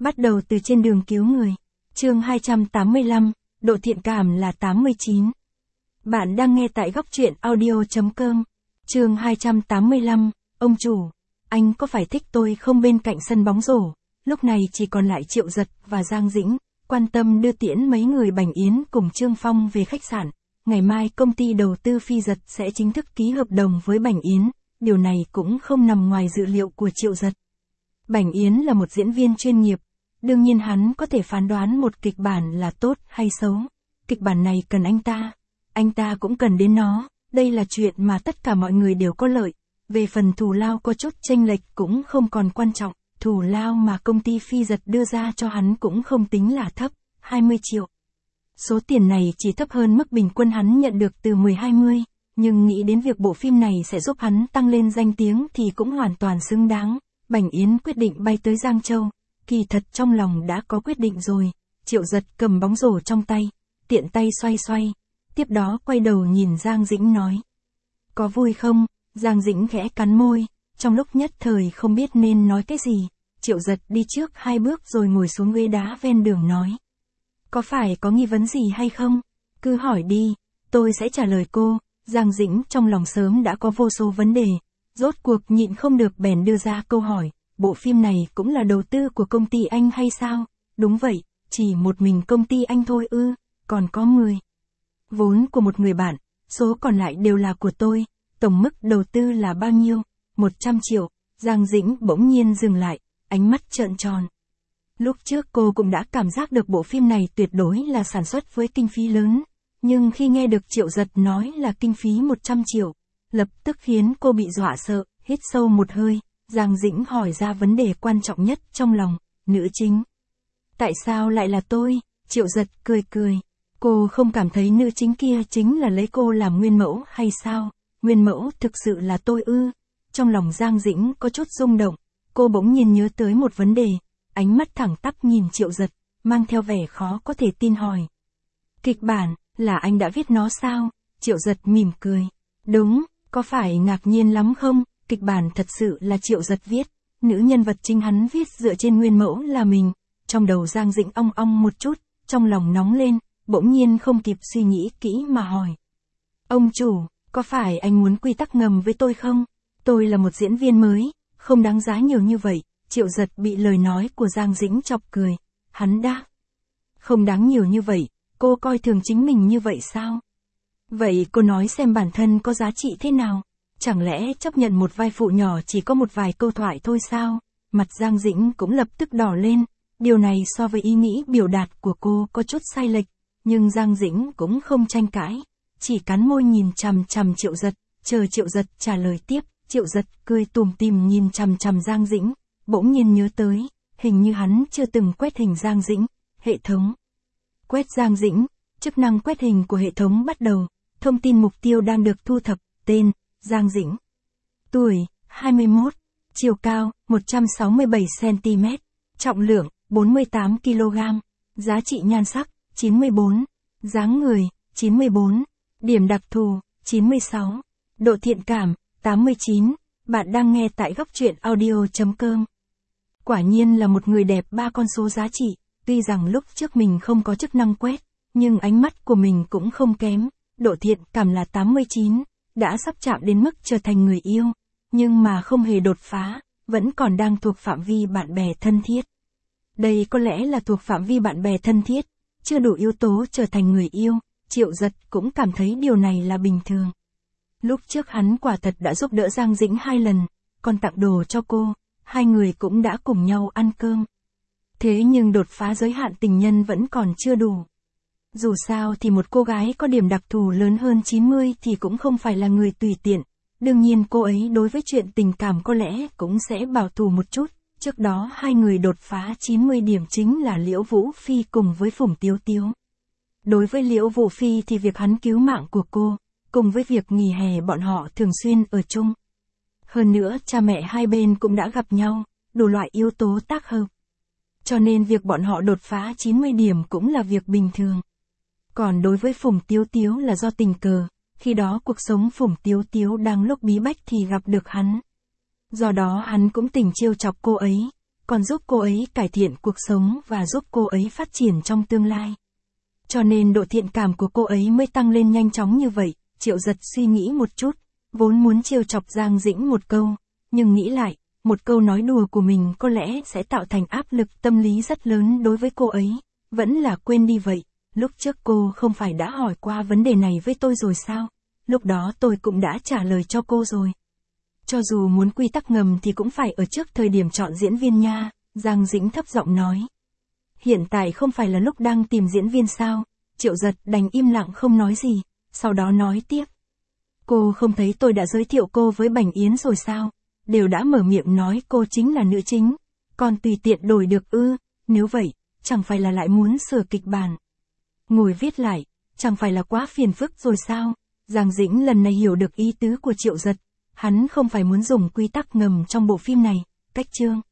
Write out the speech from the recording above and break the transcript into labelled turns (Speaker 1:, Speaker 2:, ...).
Speaker 1: Bắt đầu từ trên đường cứu người. Chương 285, độ thiện cảm là 89. Bạn đang nghe tại góc truyện audio.com. Chương 285, ông chủ, anh có phải thích tôi không? Bên cạnh sân bóng rổ, lúc này chỉ còn lại Triệu Giật và Giang Dĩnh, quan tâm đưa tiễn mấy người Bành Yến cùng Trương Phong về khách sạn. Ngày mai công ty đầu tư Phi Giật sẽ chính thức ký hợp đồng với Bành Yến, điều này cũng không nằm ngoài dự liệu của Triệu Giật. Bành Yến là một diễn viên chuyên nghiệp, đương nhiên hắn có thể phán đoán một kịch bản là tốt hay xấu. Kịch bản này cần anh ta cũng cần đến nó, đây là chuyện mà tất cả mọi người đều có lợi. Về phần thù lao có chút chênh lệch cũng không còn quan trọng, thù lao mà công ty Phi Giật đưa ra cho hắn cũng không tính là thấp, 20 triệu. Số tiền này chỉ thấp hơn mức bình quân hắn nhận được từ 10-20, nhưng nghĩ đến việc bộ phim này sẽ giúp hắn tăng lên danh tiếng thì cũng hoàn toàn xứng đáng. Bành Yến quyết định bay tới Giang Châu, kỳ thật trong lòng đã có quyết định rồi. Triệu Giật cầm bóng rổ trong tay, tiện tay xoay, tiếp đó quay đầu nhìn Giang Dĩnh nói. Có vui không? Giang Dĩnh khẽ cắn môi, trong lúc nhất thời không biết nên nói cái gì. Triệu Giật đi trước 2 bước rồi ngồi xuống ghế đá ven đường nói. Có phải có nghi vấn gì hay không? Cứ hỏi đi, tôi sẽ trả lời cô. Giang Dĩnh trong lòng sớm đã có vô số vấn đề, rốt cuộc nhịn không được bèn đưa ra câu hỏi, bộ phim này cũng là đầu tư của công ty anh hay sao? Đúng vậy, chỉ một mình công ty anh thôi ư? Còn có 10 vốn của một người bạn, số còn lại đều là của tôi. Tổng mức đầu tư là bao nhiêu? 100 triệu. Giang Dĩnh bỗng nhiên dừng lại, ánh mắt trợn tròn. Lúc trước cô cũng đã cảm giác được bộ phim này tuyệt đối là sản xuất với kinh phí lớn, nhưng khi nghe được Triệu Giật nói là kinh phí 100 triệu, lập tức khiến cô bị dọa sợ, hít sâu một hơi. Giang Dĩnh hỏi ra vấn đề quan trọng nhất trong lòng, nữ chính. Tại sao lại là tôi? Triệu Giật cười. Cô không cảm thấy nữ chính kia chính là lấy cô làm nguyên mẫu hay sao? Nguyên mẫu thực sự là tôi ư? Trong lòng Giang Dĩnh có chút rung động, cô bỗng nhiên nhớ tới một vấn đề, ánh mắt thẳng tắp nhìn Triệu Giật, mang theo vẻ khó có thể tin hỏi. Kịch bản, là anh đã viết nó sao? Triệu Giật mỉm cười. Đúng, có phải ngạc nhiên lắm không? Kịch bản thật sự là Triệu Giật viết, nữ nhân vật chính hắn viết dựa trên nguyên mẫu là mình. Trong đầu Giang Dĩnh ong ong một chút, trong lòng nóng lên, bỗng nhiên không kịp suy nghĩ kỹ mà hỏi. Ông chủ, có phải anh muốn quy tắc ngầm với tôi không? Tôi là một diễn viên mới, không đáng giá nhiều như vậy. Triệu Giật bị lời nói của Giang Dĩnh chọc cười. Hắn đáp. Không đáng nhiều như vậy, cô coi thường chính mình như vậy sao? Vậy cô nói xem bản thân có giá trị thế nào? Chẳng lẽ chấp nhận một vai phụ nhỏ chỉ có một vài câu thoại thôi sao? Mặt Giang Dĩnh cũng lập tức đỏ lên. Điều này so với ý nghĩ biểu đạt của cô có chút sai lệch, nhưng Giang Dĩnh cũng không tranh cãi, chỉ cắn môi nhìn chằm chằm Triệu Giật, chờ Triệu Giật trả lời tiếp. Triệu Giật cười tủm tỉm nhìn chằm chằm Giang Dĩnh, bỗng nhiên nhớ tới, hình như hắn chưa từng quét hình Giang Dĩnh. Hệ thống quét Giang Dĩnh, chức năng quét hình của hệ thống bắt đầu, thông tin mục tiêu đang được thu thập, tên, Giang Dĩnh. Tuổi, 21, chiều cao, 167cm, trọng lượng, 48kg, giá trị nhan sắc, 94, dáng người, 94, điểm đặc thù, 96, độ thiện cảm, 89, bạn đang nghe tại góc truyện audio.com. Quả nhiên là một người đẹp 3 con số giá trị, tuy rằng lúc trước mình không có chức năng quét, nhưng ánh mắt của mình cũng không kém, độ thiện cảm là 89, đã sắp chạm đến mức trở thành người yêu, nhưng mà không hề đột phá, vẫn còn đang thuộc phạm vi bạn bè thân thiết. Đây có lẽ là thuộc phạm vi bạn bè thân thiết, chưa đủ yếu tố trở thành người yêu. Triệu Giật cũng cảm thấy điều này là bình thường. Lúc trước hắn quả thật đã giúp đỡ Giang Dĩnh 2 lần, còn tặng đồ cho cô, 2 người cũng đã cùng nhau ăn cơm. Thế nhưng đột phá giới hạn tình nhân vẫn còn chưa đủ. Dù sao thì một cô gái có điểm đặc thù lớn hơn 90 thì cũng không phải là người tùy tiện. Đương nhiên cô ấy đối với chuyện tình cảm có lẽ cũng sẽ bảo thủ một chút. Trước đó 2 người đột phá 90 điểm chính là Liễu Vũ Phi cùng với Phùng Tiếu Tiếu. Đối với Liễu Vũ Phi thì việc hắn cứu mạng của cô, cùng với việc nghỉ hè bọn họ thường xuyên ở chung. Hơn nữa cha mẹ hai bên cũng đã gặp nhau, đủ loại yếu tố tác hợp. Cho nên việc bọn họ đột phá 90 điểm cũng là việc bình thường. Còn đối với Phùng Tiếu Tiếu là do tình cờ, khi đó cuộc sống Phùng Tiếu Tiếu đang lúc bí bách thì gặp được hắn. Do đó hắn cũng tình trêu chọc cô ấy, còn giúp cô ấy cải thiện cuộc sống và giúp cô ấy phát triển trong tương lai. Cho nên độ thiện cảm của cô ấy mới tăng lên nhanh chóng như vậy. Triệu Giật suy nghĩ một chút, vốn muốn trêu chọc Giang Dĩnh một câu, nhưng nghĩ lại, một câu nói đùa của mình có lẽ sẽ tạo thành áp lực tâm lý rất lớn đối với cô ấy, vẫn là quên đi vậy. Lúc trước cô không phải đã hỏi qua vấn đề này với tôi rồi sao? Lúc đó tôi cũng đã trả lời cho cô rồi. Cho dù muốn quy tắc ngầm thì cũng phải ở trước thời điểm chọn diễn viên nha, Giang Dĩnh thấp giọng nói. Hiện tại không phải là lúc đang tìm diễn viên sao? Triệu Giật đành im lặng không nói gì, sau đó nói tiếp. Cô không thấy tôi đã giới thiệu cô với Bảnh Yến rồi sao? Đều đã mở miệng nói cô chính là nữ chính, còn tùy tiện đổi được ư? Nếu vậy, chẳng phải là lại muốn sửa kịch bản, ngồi viết lại, chẳng phải là quá phiền phức rồi sao? Giang Dĩnh lần này hiểu được ý tứ của Triệu Giật, hắn không phải muốn dùng quy tắc ngầm trong bộ phim này, cách chương